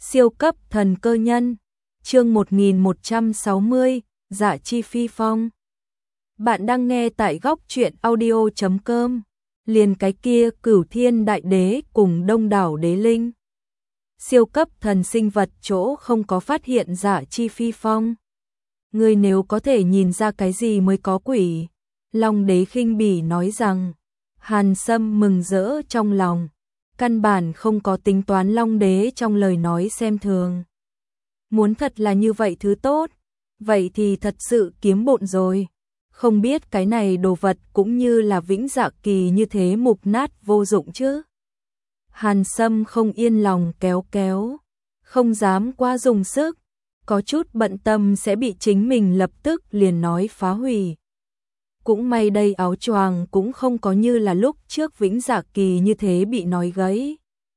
Siêu cấp thần cơ nhân, chương 1160, Dạ Chi Phi Phong. Bạn đang nghe tại góc truyện audio.com. Liền cái kia Cửu Thiên Đại Đế cùng đông đảo đế linh. Siêu cấp thần sinh vật chỗ không có phát hiện Dạ Chi Phi Phong. Người nếu có thể nhìn ra cái gì mới có quỷ. Long đế khinh bỉ nói rằng. Hàn Sâm mừng rỡ trong lòng. Căn bản không có tính toán Long đế trong lời nói xem thường. Muốn thật là như vậy thứ tốt, vậy thì thật sự kiếm bộn rồi. Không biết cái này đồ vật cũng như là Vĩnh Dạ Kỳ như thế mục nát vô dụng chứ. Hàn Sâm không yên lòng kéo, không dám quá dùng sức, có chút bận tâm sẽ bị chính mình lập tức liền nói phá hủy. Cũng may đây áo choàng cũng không có như là lúc trước Vĩnh Dạ Kỳ như thế bị nói gãy.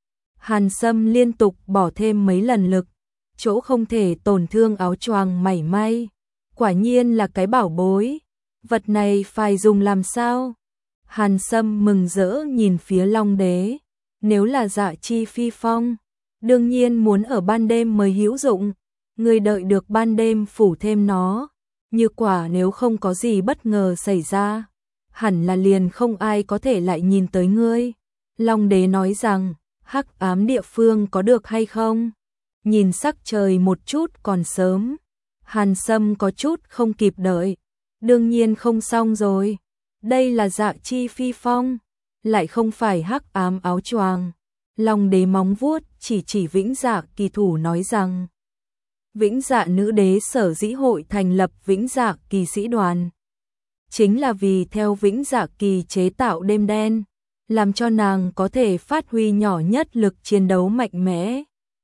Hàn Sâm liên tục bỏ thêm mấy lần lực, chỗ không thể tổn thương áo choàng mảy may. Quả nhiên là cái bảo bối, vật này phải dùng làm sao? Hàn Sâm mừng rỡ nhìn phía Long đế, nếu là Dạ Chi Phi Phong, đương nhiên muốn ở ban đêm mới hữu dụng, người đợi được ban đêm phủ thêm nó. Như quả nếu không có gì bất ngờ xảy ra, hẳn là liền không ai có thể lại nhìn tới ngươi. Long đế nói rằng, hắc ám địa phương có được hay không? Nhìn sắc trời một chút còn sớm. Hàn Sâm có chút không kịp đợi. Đương nhiên không xong rồi. Đây là Dạ Chi Phi Phong, lại không phải hắc ám áo choàng. Long đế móng vuốt chỉ Vĩnh Dạ Kỳ thủ nói rằng. Vĩnh Dạ nữ đế sở dĩ hội thành lập Vĩnh Dạ Kỳ sĩ đoàn. Chính là vì theo Vĩnh Dạ Kỳ chế tạo đêm đen, làm cho nàng có thể phát huy nhỏ nhất lực chiến đấu mạnh mẽ.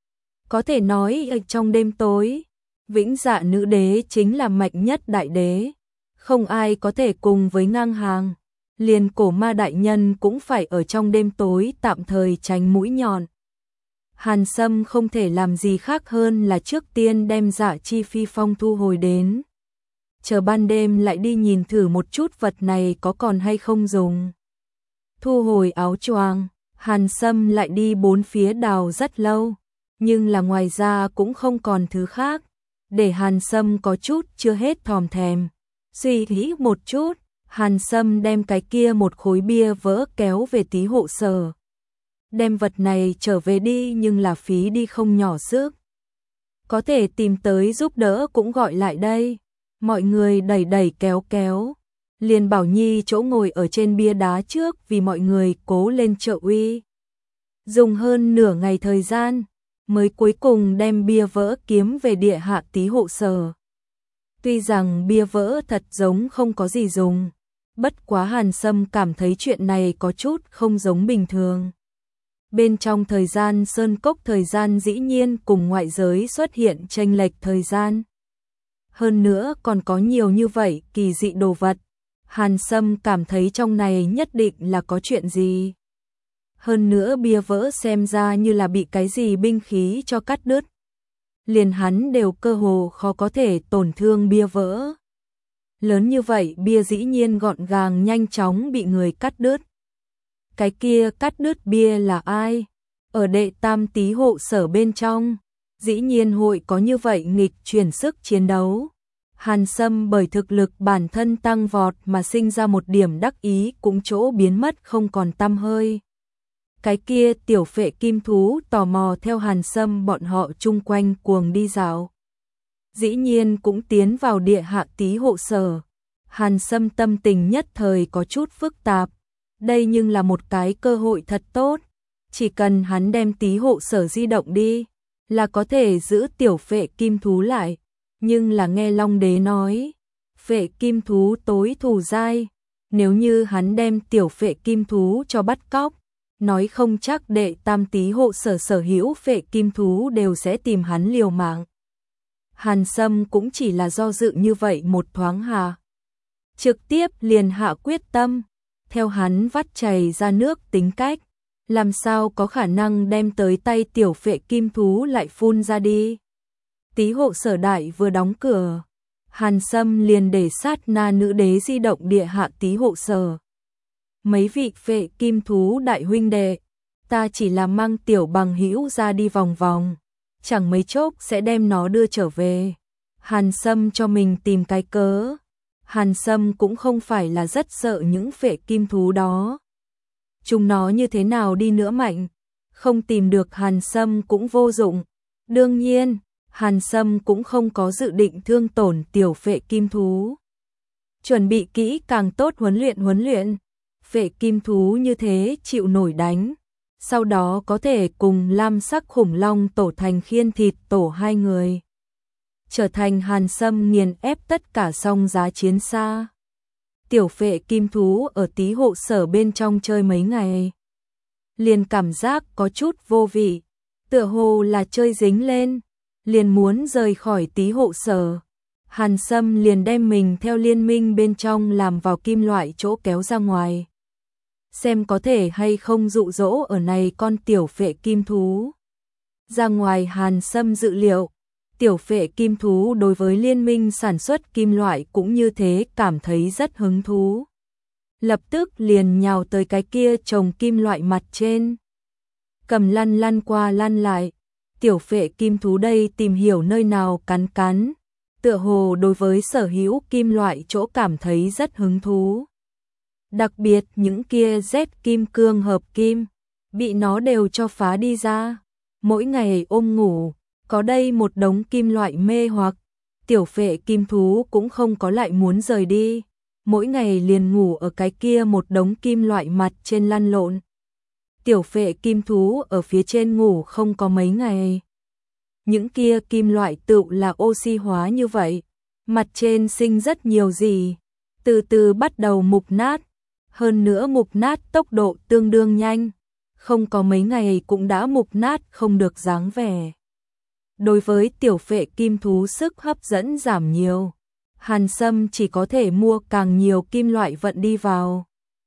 Có thể nói trong đêm tối, Vĩnh Dạ nữ đế chính là mạnh nhất đại đế, không ai có thể cùng với ngang hàng. Liền cổ ma đại nhân cũng phải ở trong đêm tối tạm thời tránh mũi nhọn. Hàn Sâm không thể làm gì khác hơn là trước tiên đem Dạ Chi Phi Phong thu hồi đến. Chờ ban đêm lại đi nhìn thử một chút vật này có còn hay không dùng. Thu hồi áo choàng, Hàn Sâm lại đi bốn phía đào rất lâu, nhưng là ngoài ra cũng không còn thứ khác, để Hàn Sâm có chút chưa hết thòm thèm. Suy nghĩ một chút, Hàn Sâm đem cái kia một khối bia vỡ kéo về tí hộ sở. Đem vật này trở về đi nhưng là phí đi không nhỏ sức. Có thể tìm tới giúp đỡ cũng gọi lại đây. Mọi người đẩy kéo. Liền Bảo Nhi chỗ ngồi ở trên bia đá trước vì mọi người cố lên trợ uy. Dùng hơn nửa ngày thời gian, mới cuối cùng đem bia vỡ kiếm về địa hạ tí hộ sở. Tuy rằng bia vỡ thật giống không có gì dùng, bất quá Hàn Sâm cảm thấy chuyện này có chút không giống bình thường. Bên trong thời gian sơn cốc thời gian dĩ nhiên cùng ngoại giới xuất hiện chênh lệch thời gian. Hơn nữa còn có nhiều như vậy kỳ dị đồ vật. Hàn Sâm cảm thấy trong này nhất định là có chuyện gì. Hơn nữa bia vỡ xem ra như là bị cái gì binh khí cho cắt đứt. Liền hắn đều cơ hồ khó có thể tổn thương bia vỡ. Lớn như vậy bia dĩ nhiên gọn gàng nhanh chóng bị người cắt đứt. Cái kia cắt đứt bia là ai? Ở đệ tam tí hộ sở bên trong, dĩ nhiên hội có như vậy nghịch chuyển sức chiến đấu. Hàn Sâm bởi thực lực bản thân tăng vọt mà sinh ra một điểm đắc ý cũng chỗ biến mất không còn tăm hơi. Cái kia tiểu phệ kim thú tò mò theo Hàn Sâm bọn họ chung quanh cuồng đi dạo. Dĩ nhiên cũng tiến vào địa hạ tí hộ sở. Hàn Sâm tâm tình nhất thời có chút phức tạp. Đây nhưng là một cái cơ hội thật tốt. Chỉ cần hắn đem tí hộ sở di động đi, là có thể giữ tiểu phệ kim thú lại. Nhưng là nghe Long đế nói, phệ kim thú tối thù dai. Nếu như hắn đem tiểu phệ kim thú cho bắt cóc, nói không chắc đệ tam tí hộ sở sở hữu phệ kim thú đều sẽ tìm hắn liều mạng. Hàn Sâm cũng chỉ là do dự như vậy một thoáng hà. Trực tiếp liền hạ quyết tâm. Theo hắn vắt chảy ra nước tính cách, làm sao có khả năng đem tới tay tiểu phệ kim thú lại phun ra đi. Tí hộ sở đại vừa đóng cửa, Hàn Sâm liền để sát na nữ đế di động địa hạ tí hộ sở. Mấy vị phệ kim thú đại huynh đệ, ta chỉ là mang tiểu bằng hữu ra đi vòng vòng, chẳng mấy chốc sẽ đem nó đưa trở về. Hàn Sâm cho mình tìm cái cớ. Hàn Sâm cũng không phải là rất sợ những phệ kim thú đó. Chúng nó như thế nào đi nữa mạnh, không tìm được Hàn Sâm cũng vô dụng. Đương nhiên, Hàn Sâm cũng không có dự định thương tổn tiểu phệ kim thú. Chuẩn bị kỹ càng tốt huấn luyện. Phệ kim thú như thế chịu nổi đánh. Sau đó có thể cùng lam sắc khủng long tổ thành khiên thịt tổ hai người. Trở thành Hàn Sâm nghiền ép tất cả song giá chiến xa. Tiểu phệ kim thú ở tí hộ sở bên trong chơi mấy ngày. Liền cảm giác có chút vô vị. Tựa hồ là chơi dính lên. Liền muốn rời khỏi tí hộ sở. Hàn Sâm liền đem mình theo liên minh bên trong làm vào kim loại chỗ kéo ra ngoài. Xem có thể hay không dụ dỗ ở này con tiểu phệ kim thú. Ra ngoài Hàn Sâm dự liệu, tiểu phệ kim thú đối với liên minh sản xuất kim loại cũng như thế cảm thấy rất hứng thú. Lập tức liền nhào tới cái kia chồng kim loại mặt trên. Cầm lăn qua lăn lại, tiểu phệ kim thú đây tìm hiểu nơi nào cắn cắn. Tựa hồ đối với sở hữu kim loại chỗ cảm thấy rất hứng thú. Đặc biệt những kia Z kim cương hợp kim, bị nó đều cho phá đi ra. Mỗi ngày ôm ngủ, có đây một đống kim loại mê hoặc, tiểu phệ kim thú cũng không có lại muốn rời đi. Mỗi ngày liền ngủ ở cái kia một đống kim loại mặt trên lăn lộn. Tiểu phệ kim thú ở phía trên ngủ không có mấy ngày. Những kia kim loại tựu là oxy hóa như vậy, mặt trên sinh rất nhiều gì, từ từ bắt đầu mục nát, hơn nữa mục nát tốc độ tương đương nhanh, không có mấy ngày cũng đã mục nát không được dáng vẻ. Đối với tiểu phệ kim thú sức hấp dẫn giảm nhiều, Hàn Sâm chỉ có thể mua càng nhiều kim loại vận đi vào.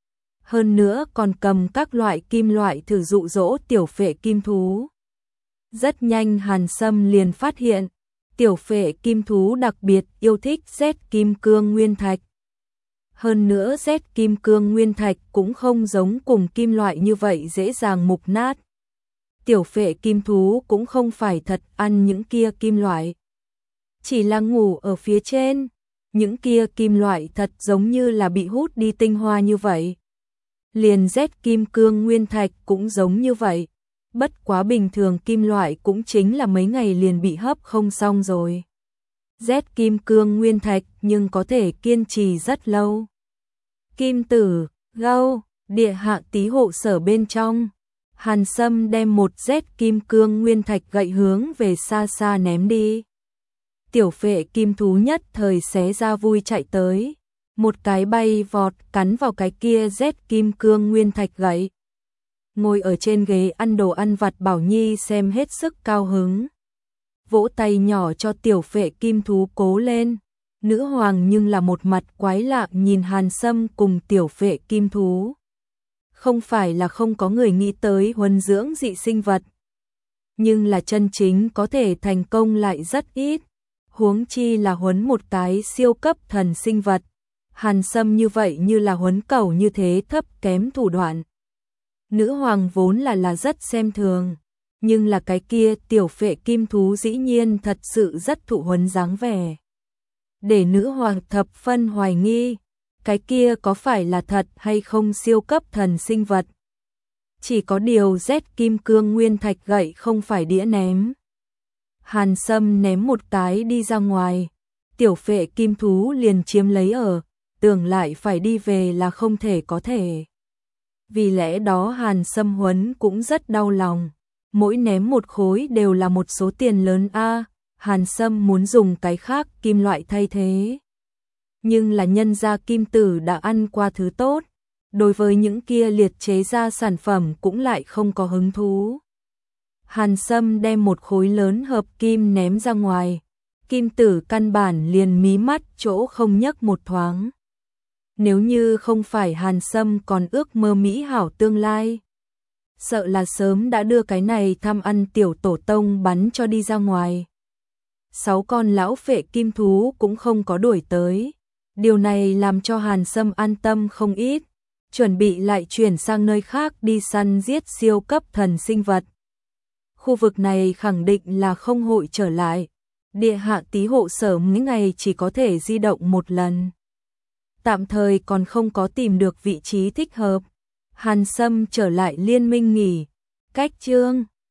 Hơn nữa còn cầm các loại kim loại thử dụ dỗ tiểu phệ kim thú. Rất nhanh Hàn Sâm liền phát hiện, tiểu phệ kim thú đặc biệt yêu thích Z kim cương nguyên thạch. Hơn nữa Z kim cương nguyên thạch cũng không giống cùng kim loại như vậy dễ dàng mục nát. Tiểu phệ kim thú cũng không phải thật ăn những kia kim loại. Chỉ là ngủ ở phía trên, những kia kim loại thật giống như là bị hút đi tinh hoa như vậy. Liền Z kim cương nguyên thạch cũng giống như vậy. Bất quá bình thường kim loại cũng chính là mấy ngày liền bị hấp không xong rồi. Z kim cương nguyên thạch nhưng có thể kiên trì rất lâu. Kim tử, gâu, địa hạ tí hộ sở bên trong. Hàn Sâm đem một Z kim cương nguyên thạch gậy hướng về xa xa ném đi. Tiểu phệ kim thú nhất thời xé ra vui chạy tới. Một cái bay vọt cắn vào cái kia Z kim cương nguyên thạch gậy. Ngồi ở trên ghế ăn đồ ăn vặt Bảo Nhi xem hết sức cao hứng. Vỗ tay nhỏ cho tiểu phệ kim thú cố lên. Nữ hoàng nhưng là một mặt quái lạ nhìn Hàn Sâm cùng tiểu phệ kim thú. Không phải là không có người nghĩ tới huấn dưỡng dị sinh vật. Nhưng là chân chính có thể thành công lại rất ít. Huống chi là huấn một cái siêu cấp thần sinh vật. Hàn Sâm như vậy như là huấn cẩu như thế thấp kém thủ đoạn. Nữ hoàng vốn là rất xem thường, nhưng là cái kia tiểu phệ kim thú dĩ nhiên thật sự rất thụ huấn dáng vẻ. Để nữ hoàng thập phân hoài nghi, cái kia có phải là thật hay không siêu cấp thần sinh vật. Chỉ có điều Z kim cương nguyên thạch gậy không phải đĩa ném. Hàn Sâm ném một cái đi ra ngoài, tiểu phệ kim thú liền chiếm lấy ở, tưởng lại phải đi về là không thể có thể. Vì lẽ đó Hàn Sâm huấn cũng rất đau lòng, mỗi ném một khối đều là một số tiền lớn a. Hàn Sâm muốn dùng cái khác kim loại thay thế. Nhưng là nhân gia kim tử đã ăn qua thứ tốt, đối với những kia liệt chế ra sản phẩm cũng lại không có hứng thú. Hàn Sâm đem một khối lớn hợp kim ném ra ngoài, kim tử căn bản liền mí mắt chỗ không nhấc một thoáng. Nếu như không phải Hàn Sâm còn ước mơ mỹ hảo tương lai, sợ là sớm đã đưa cái này tham ăn tiểu tổ tông bắn cho đi ra ngoài. 6 con lão phệ kim thú cũng không có đuổi tới. Điều này làm cho Hàn Sâm an tâm không ít, chuẩn bị lại chuyển sang nơi khác đi săn giết siêu cấp thần sinh vật. khu vực này khẳng định là không hội trở lại. Địa hạ tí hộ sở mỗi ngày chỉ có thể di động một lần. Tạm thời còn không có tìm được vị trí thích hợp. Hàn Sâm trở lại liên minh nghỉ. Cách chương